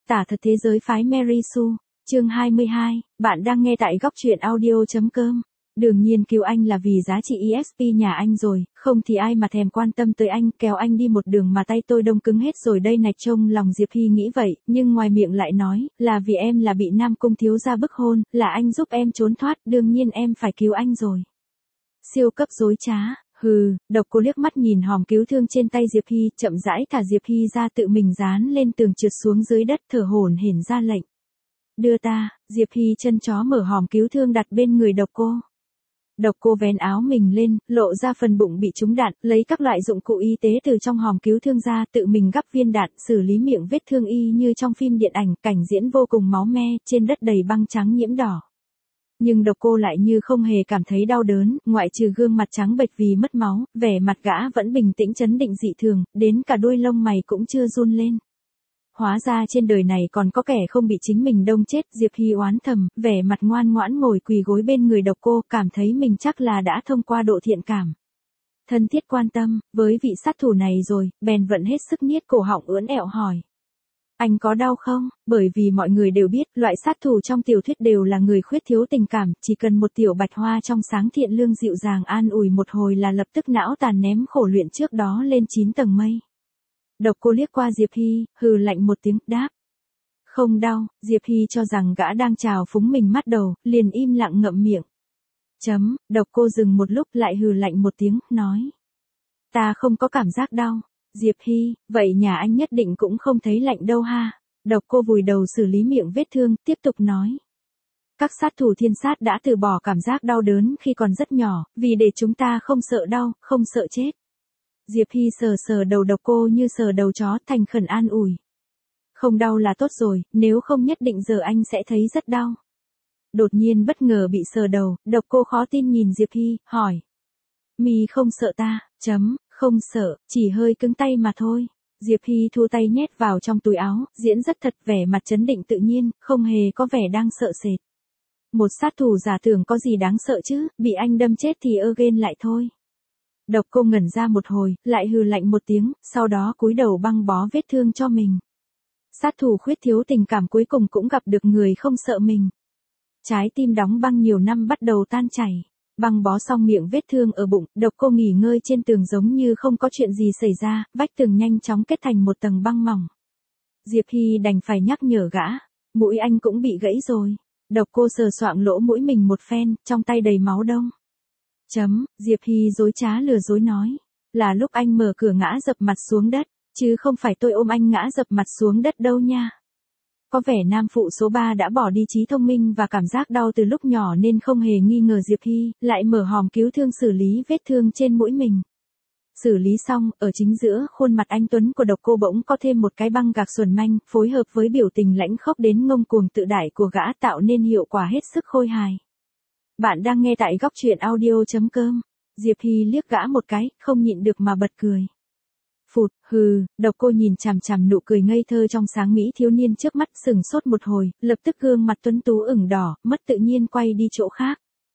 Tả thật thế giới phái Mary Sue, chương 22, bạn đang nghe tại góc truyện audio.com. Đương nhiên cứu anh là vì giá trị EXP nhà anh rồi, không thì ai mà thèm quan tâm tới anh, kéo anh đi một đường mà tay tôi đông cứng hết rồi đây này. Trông lòng Diệp Hy nghĩ vậy, nhưng ngoài miệng lại nói, là vì em là bị Nam Cung thiếu gia bức hôn, là anh giúp em trốn thoát, đương nhiên em phải cứu anh rồi. Siêu cấp dối trá. Hừ, Độc Cô liếc mắt nhìn hòm cứu thương trên tay Diệp Hy, chậm rãi thả Diệp Hy ra, tự mình dán lên tường trượt xuống dưới đất, thở hổn hển ra lệnh. Đưa ta. Diệp Hy chân chó mở hòm cứu thương đặt bên người Độc Cô. Độc Cô vén áo mình lên, lộ ra phần bụng bị trúng đạn, lấy các loại dụng cụ y tế từ trong hòm cứu thương ra, tự mình gắp viên đạn, xử lý miệng vết thương y như trong phim điện ảnh, cảnh diễn vô cùng máu me, trên đất đầy băng trắng nhiễm đỏ. Nhưng Độc Cô lại như không hề cảm thấy đau đớn, ngoại trừ gương mặt trắng bệch vì mất máu, vẻ mặt gã vẫn bình tĩnh trấn định dị thường, đến cả đuôi lông mày cũng chưa run lên. Hóa ra trên đời này còn có kẻ không bị chính mình đông chết. Diệp Hy oán thầm, vẻ mặt ngoan ngoãn ngồi quỳ gối bên người Độc Cô, cảm thấy mình chắc là đã thông qua độ thiện cảm. Thân thiết quan tâm, với vị sát thủ này rồi, bèn vận hết sức niết cổ họng ưỡn ẹo hỏi. Anh có đau không? Bởi vì mọi người đều biết, loại sát thủ trong tiểu thuyết đều là người khuyết thiếu tình cảm, chỉ cần một tiểu bạch hoa trong sáng thiện lương dịu dàng an ủi một hồi là lập tức não tàn ném khổ luyện trước đó lên 9 tầng mây. Độc Cô liếc qua Diệp Hy, hừ lạnh một tiếng, đáp. Không đau. Diệp Hy cho rằng gã đang chào phúng mình mắt đầu, liền im lặng ngậm miệng. Độc Cô dừng một lúc lại hừ lạnh một tiếng, nói. Ta không có cảm giác đau. Diệp Hy, vậy nhà anh nhất định cũng không thấy lạnh đâu ha. Độc Cô vùi đầu xử lý miệng vết thương, tiếp tục nói. Các sát thủ thiên sát đã từ bỏ cảm giác đau đớn khi còn rất nhỏ, vì để chúng ta không sợ đau, không sợ chết. Diệp Hy sờ sờ đầu Độc Cô như sờ đầu chó, thành khẩn an ủi. Không đau là tốt rồi, nếu không nhất định giờ anh sẽ thấy rất đau. Đột nhiên bất ngờ bị sờ đầu, Độc Cô khó tin nhìn Diệp Hy, hỏi. Mi không sợ ta? Không sợ, chỉ hơi cứng tay mà thôi. Diệp Hy thu tay nhét vào trong túi áo, diễn rất thật, vẻ mặt trấn định tự nhiên, không hề có vẻ đang sợ sệt. Một sát thủ giả tưởng có gì đáng sợ chứ, bị anh đâm chết thì ghen lại thôi. Độc Cô ngẩn ra một hồi, lại hừ lạnh một tiếng, sau đó cúi đầu băng bó vết thương cho mình. Sát thủ khuyết thiếu tình cảm cuối cùng cũng gặp được người không sợ mình. Trái tim đóng băng nhiều năm bắt đầu tan chảy. Băng bó xong miệng vết thương ở bụng, Độc Cô nghỉ ngơi trên tường giống như không có chuyện gì xảy ra, vách tường nhanh chóng kết thành một tầng băng mỏng. Diệp Hy đành phải nhắc nhở gã, mũi anh cũng bị gãy rồi. Độc Cô sờ soạng lỗ mũi mình một phen, trong tay đầy máu đông. Diệp Hy dối trá lừa dối nói, là lúc anh mở cửa ngã dập mặt xuống đất, chứ không phải tôi ôm anh ngã dập mặt xuống đất đâu nha. Có vẻ nam phụ số 3 đã bỏ đi trí thông minh và cảm giác đau từ lúc nhỏ nên không hề nghi ngờ Diệp Hy, lại mở hòm cứu thương xử lý vết thương trên mũi mình. Xử lý xong, ở chính giữa khuôn mặt anh tuấn của Độc Cô bỗng có thêm một cái băng gạc xuẩn manh, phối hợp với biểu tình lãnh khốc đến ngông cuồng tự đại của gã tạo nên hiệu quả hết sức khôi hài. Bạn đang nghe tại góc truyện audio.com. Diệp Hy liếc gã một cái, không nhịn được mà bật cười. Phụt, hừ. Độc Cô nhìn chằm chằm nụ cười ngây thơ trong sáng mỹ thiếu niên trước mắt, sừng sốt một hồi, lập tức gương mặt tuấn tú ửng đỏ, mất tự nhiên quay đi chỗ khác.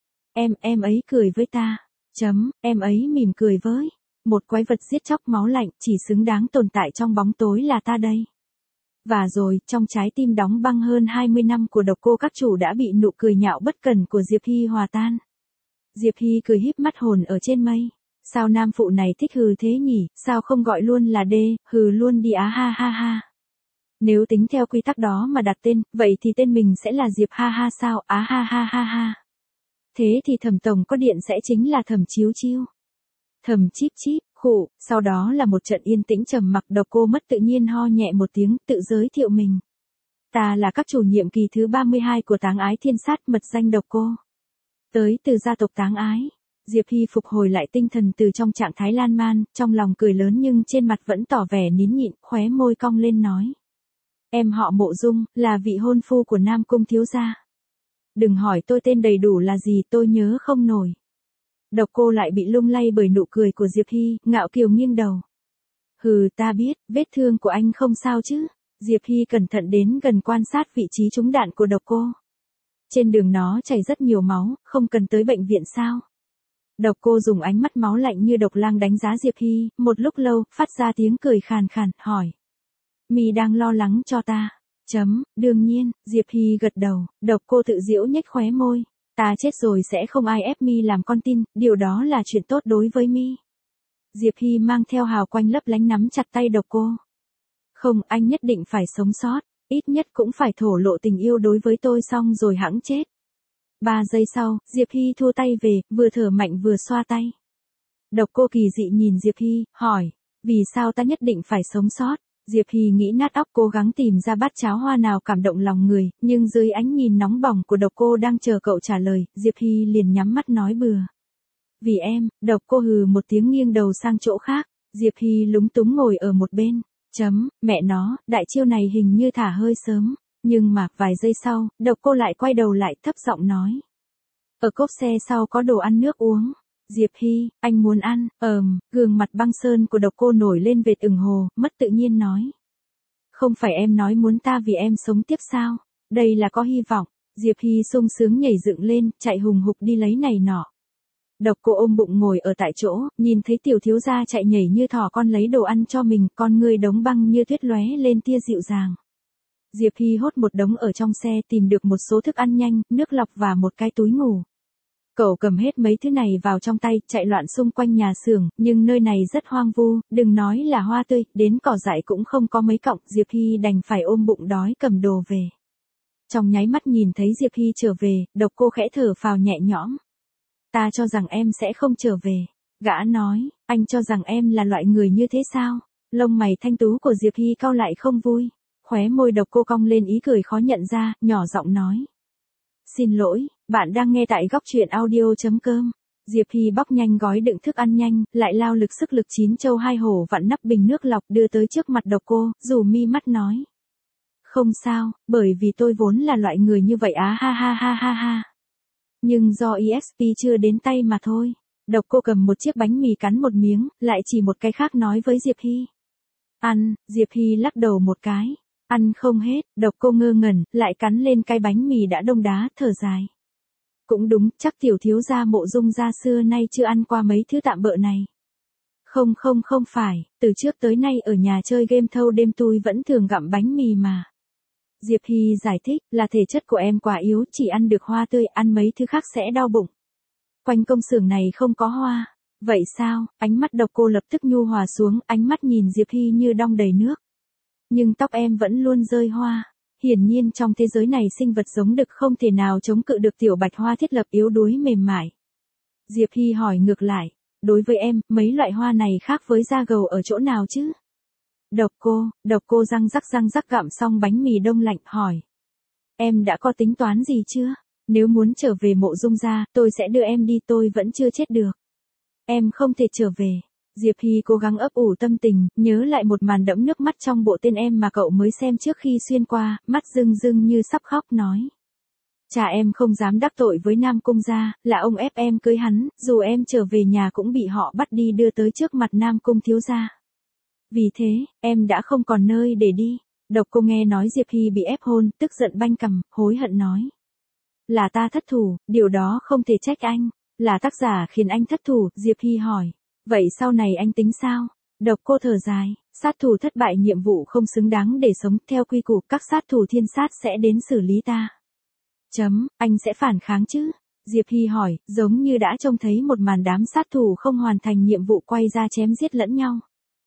Em ấy cười với ta. Em ấy mỉm cười với. Một quái vật giết chóc máu lạnh, chỉ xứng đáng tồn tại trong bóng tối là ta đây. Và rồi, trong trái tim đóng băng hơn 20 năm của Độc Cô các chủ đã bị nụ cười nhạo bất cẩn của Diệp Hy hòa tan. Diệp Hy cười híp mắt hồn ở trên mây. Sao nam phụ này thích hừ thế nhỉ, sao không gọi luôn là đê, hừ luôn đi á ha ha ha. Nếu tính theo quy tắc đó mà đặt tên, vậy thì tên mình sẽ là Diệp ha ha sao, á ha ha ha ha. Thế thì Thẩm tổng có điện sẽ chính là Thẩm Chiếu Chiêu. Thẩm Chíp Chíp, khụ, sau đó là một trận yên tĩnh trầm mặc. Độc Cô mất tự nhiên ho nhẹ một tiếng, tự giới thiệu mình. Ta là các chủ nhiệm kỳ thứ 32 của Táng Ái Thiên Sát, mật danh Độc Cô. Tới từ gia tộc Táng Ái. Diệp Hy phục hồi lại tinh thần từ trong trạng thái lan man, trong lòng cười lớn nhưng trên mặt vẫn tỏ vẻ nín nhịn, khóe môi cong lên nói. Em họ Mộ Dung, là vị hôn phu của Nam Cung thiếu gia. Đừng hỏi tôi tên đầy đủ là gì, tôi nhớ không nổi. Độc Cô lại bị lung lay bởi nụ cười của Diệp Hy, ngạo kiều nghiêng đầu. Hừ, ta biết, vết thương của anh không sao chứ. Diệp Hy cẩn thận đến gần quan sát vị trí trúng đạn của Độc Cô. Trên đường nó chảy rất nhiều máu, không cần tới bệnh viện sao? Độc Cô dùng ánh mắt máu lạnh như độc lang đánh giá Diệp Hy, một lúc lâu, phát ra tiếng cười khàn khàn, hỏi. Mi đang lo lắng cho ta. Đương nhiên, Diệp Hy gật đầu, Độc Cô tự giễu nhếch khóe môi. Ta chết rồi sẽ không ai ép mi làm con tin, điều đó là chuyện tốt đối với mi. Diệp Hy mang theo hào quang lấp lánh nắm chặt tay Độc Cô. Không, anh nhất định phải sống sót, ít nhất cũng phải thổ lộ tình yêu đối với tôi xong rồi hẵng chết. 3 giây sau, Diệp Hy thua tay về, vừa thở mạnh vừa xoa tay. Độc Cô kỳ dị nhìn Diệp Hy, hỏi, vì sao ta nhất định phải sống sót? Diệp Hy nghĩ nát óc cố gắng tìm ra bát cháo hoa nào cảm động lòng người, nhưng dưới ánh nhìn nóng bỏng của Độc Cô đang chờ cậu trả lời, Diệp Hy liền nhắm mắt nói bừa. Vì em, Độc Cô hừ một tiếng nghiêng đầu sang chỗ khác, Diệp Hy lúng túng ngồi ở một bên. Mẹ nó, đại chiêu này hình như thả hơi sớm, nhưng mà, vài giây sau, Độc Cô lại quay đầu lại thấp giọng nói. Ở cốp xe sau có đồ ăn nước uống. Diệp Hy, anh muốn ăn, gương mặt băng sơn của Độc Cô nổi lên vệt ửng hồ, mất tự nhiên nói. Không phải em nói muốn ta vì em sống tiếp sao, đây là có hy vọng. Diệp Hy sung sướng nhảy dựng lên, chạy hùng hục đi lấy này nọ. Độc Cô ôm bụng ngồi ở tại chỗ, nhìn thấy tiểu thiếu gia chạy nhảy như thỏ con lấy đồ ăn cho mình, con người đống băng như tuyết lóe lên tia dịu dàng. Diệp Hy hốt một đống ở trong xe tìm được một số thức ăn nhanh, nước lọc và một cái túi ngủ. Cậu cầm hết mấy thứ này vào trong tay, chạy loạn xung quanh nhà xưởng, nhưng nơi này rất hoang vu, đừng nói là hoa tươi, đến cỏ dại cũng không có mấy cọng, Diệp Hy đành phải ôm bụng đói cầm đồ về. Trong nháy mắt nhìn thấy Diệp Hy trở về, Độc Cô khẽ thở phào nhẹ nhõm. Ta cho rằng em sẽ không trở về. Gã nói, anh cho rằng em là loại người như thế sao? Lông mày thanh tú của Diệp Hy cau lại không vui. Khóe môi Độc Cô cong lên ý cười khó nhận ra, nhỏ giọng nói. Xin lỗi, bạn đang nghe tại góc truyện audio.com. Diệp Hy bóc nhanh gói đựng thức ăn nhanh, lại lao lực sức lực 9 châu 2 hổ vặn nắp bình nước lọc đưa tới trước mặt Độc Cô, dù mi mắt nói. Không sao, bởi vì tôi vốn là loại người như vậy á ha ha ha ha ha. Nhưng do EXP chưa đến tay mà thôi. Độc Cô cầm một chiếc bánh mì cắn một miếng, lại chỉ một cái khác nói với Diệp Hy. Ăn, Diệp Hy lắc đầu một cái. Ăn không hết, Độc Cô ngơ ngẩn, lại cắn lên cái bánh mì đã đông đá, thở dài. Cũng đúng, chắc tiểu thiếu gia Mộ Dung gia xưa nay chưa ăn qua mấy thứ tạm bợ này. Không phải, từ trước tới nay ở nhà chơi game thâu đêm tôi vẫn thường gặm bánh mì mà. Diệp Hy giải thích, là thể chất của em quá yếu, chỉ ăn được hoa tươi, ăn mấy thứ khác sẽ đau bụng. Quanh công xưởng này không có hoa. Vậy sao? Ánh mắt Độc Cô lập tức nhu hòa xuống, ánh mắt nhìn Diệp Hy như đong đầy nước. Nhưng tóc em vẫn luôn rơi hoa. Hiển nhiên trong thế giới này sinh vật giống đực không thể nào chống cự được tiểu bạch hoa thiết lập yếu đuối mềm mại. Diệp Hy hỏi ngược lại, đối với em, mấy loại hoa này khác với da gầu ở chỗ nào chứ? Độc cô răng rắc gặm xong bánh mì đông lạnh hỏi. Em đã có tính toán gì chưa? Nếu muốn trở về Mộ Dung gia, tôi sẽ đưa em đi, tôi vẫn chưa chết được. Em không thể trở về. Diệp Hy cố gắng ấp ủ tâm tình, nhớ lại một màn đẫm nước mắt trong bộ Tên Em mà cậu mới xem trước khi xuyên qua, mắt rưng rưng như sắp khóc nói. Cha em không dám đắc tội với Nam Cung gia, là ông ép em cưới hắn, dù em trở về nhà cũng bị họ bắt đi đưa tới trước mặt Nam Cung thiếu gia. Vì thế, em đã không còn nơi để đi. Độc Cô nghe nói Diệp Hy bị ép hôn, tức giận banh cằm, hối hận nói. Là ta thất thủ, điều đó không thể trách anh. Là tác giả khiến anh thất thủ, Diệp Hy hỏi. Vậy sau này anh tính sao? Độc Cô thở dài, sát thủ thất bại nhiệm vụ không xứng đáng để sống, theo quy củ các sát thủ thiên sát sẽ đến xử lý ta. Anh sẽ phản kháng chứ? Diệp Hy hỏi, giống như đã trông thấy một màn đám sát thủ không hoàn thành nhiệm vụ quay ra chém giết lẫn nhau.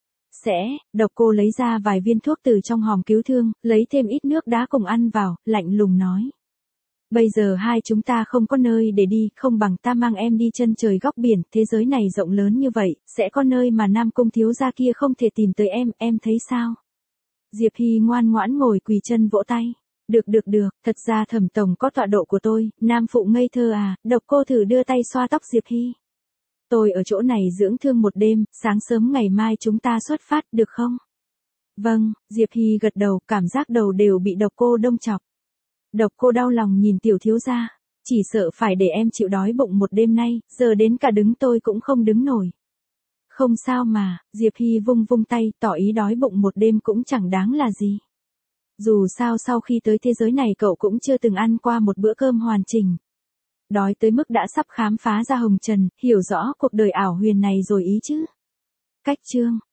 Độc Cô lấy ra vài viên thuốc từ trong hòm cứu thương, lấy thêm ít nước đá cùng ăn vào, lạnh lùng nói. Bây giờ hai chúng ta không có nơi để đi, không bằng ta mang em đi chân trời góc biển, thế giới này rộng lớn như vậy, sẽ có nơi mà Nam Cung thiếu gia kia không thể tìm tới em thấy sao? Diệp Hy ngoan ngoãn ngồi quỳ chân vỗ tay. Được, thật ra Thẩm tổng có tọa độ của tôi, nam phụ ngây thơ à, Độc Cô thử đưa tay xoa tóc Diệp Hy. Tôi ở chỗ này dưỡng thương một đêm, sáng sớm ngày mai chúng ta xuất phát, được không? Vâng, Diệp Hy gật đầu, cảm giác đầu đều bị Độc Cô đâm chọc. Độc Cô đau lòng nhìn tiểu thiếu gia, chỉ sợ phải để em chịu đói bụng một đêm nay, giờ đến cả đứng tôi cũng không đứng nổi. Không sao mà, Diệp Hy vung tay, tỏ ý đói bụng một đêm cũng chẳng đáng là gì. Dù sao sau khi tới thế giới này cậu cũng chưa từng ăn qua một bữa cơm hoàn chỉnh. Đói tới mức đã sắp khám phá ra hồng trần, hiểu rõ cuộc đời ảo huyền này rồi ý chứ. Cách chương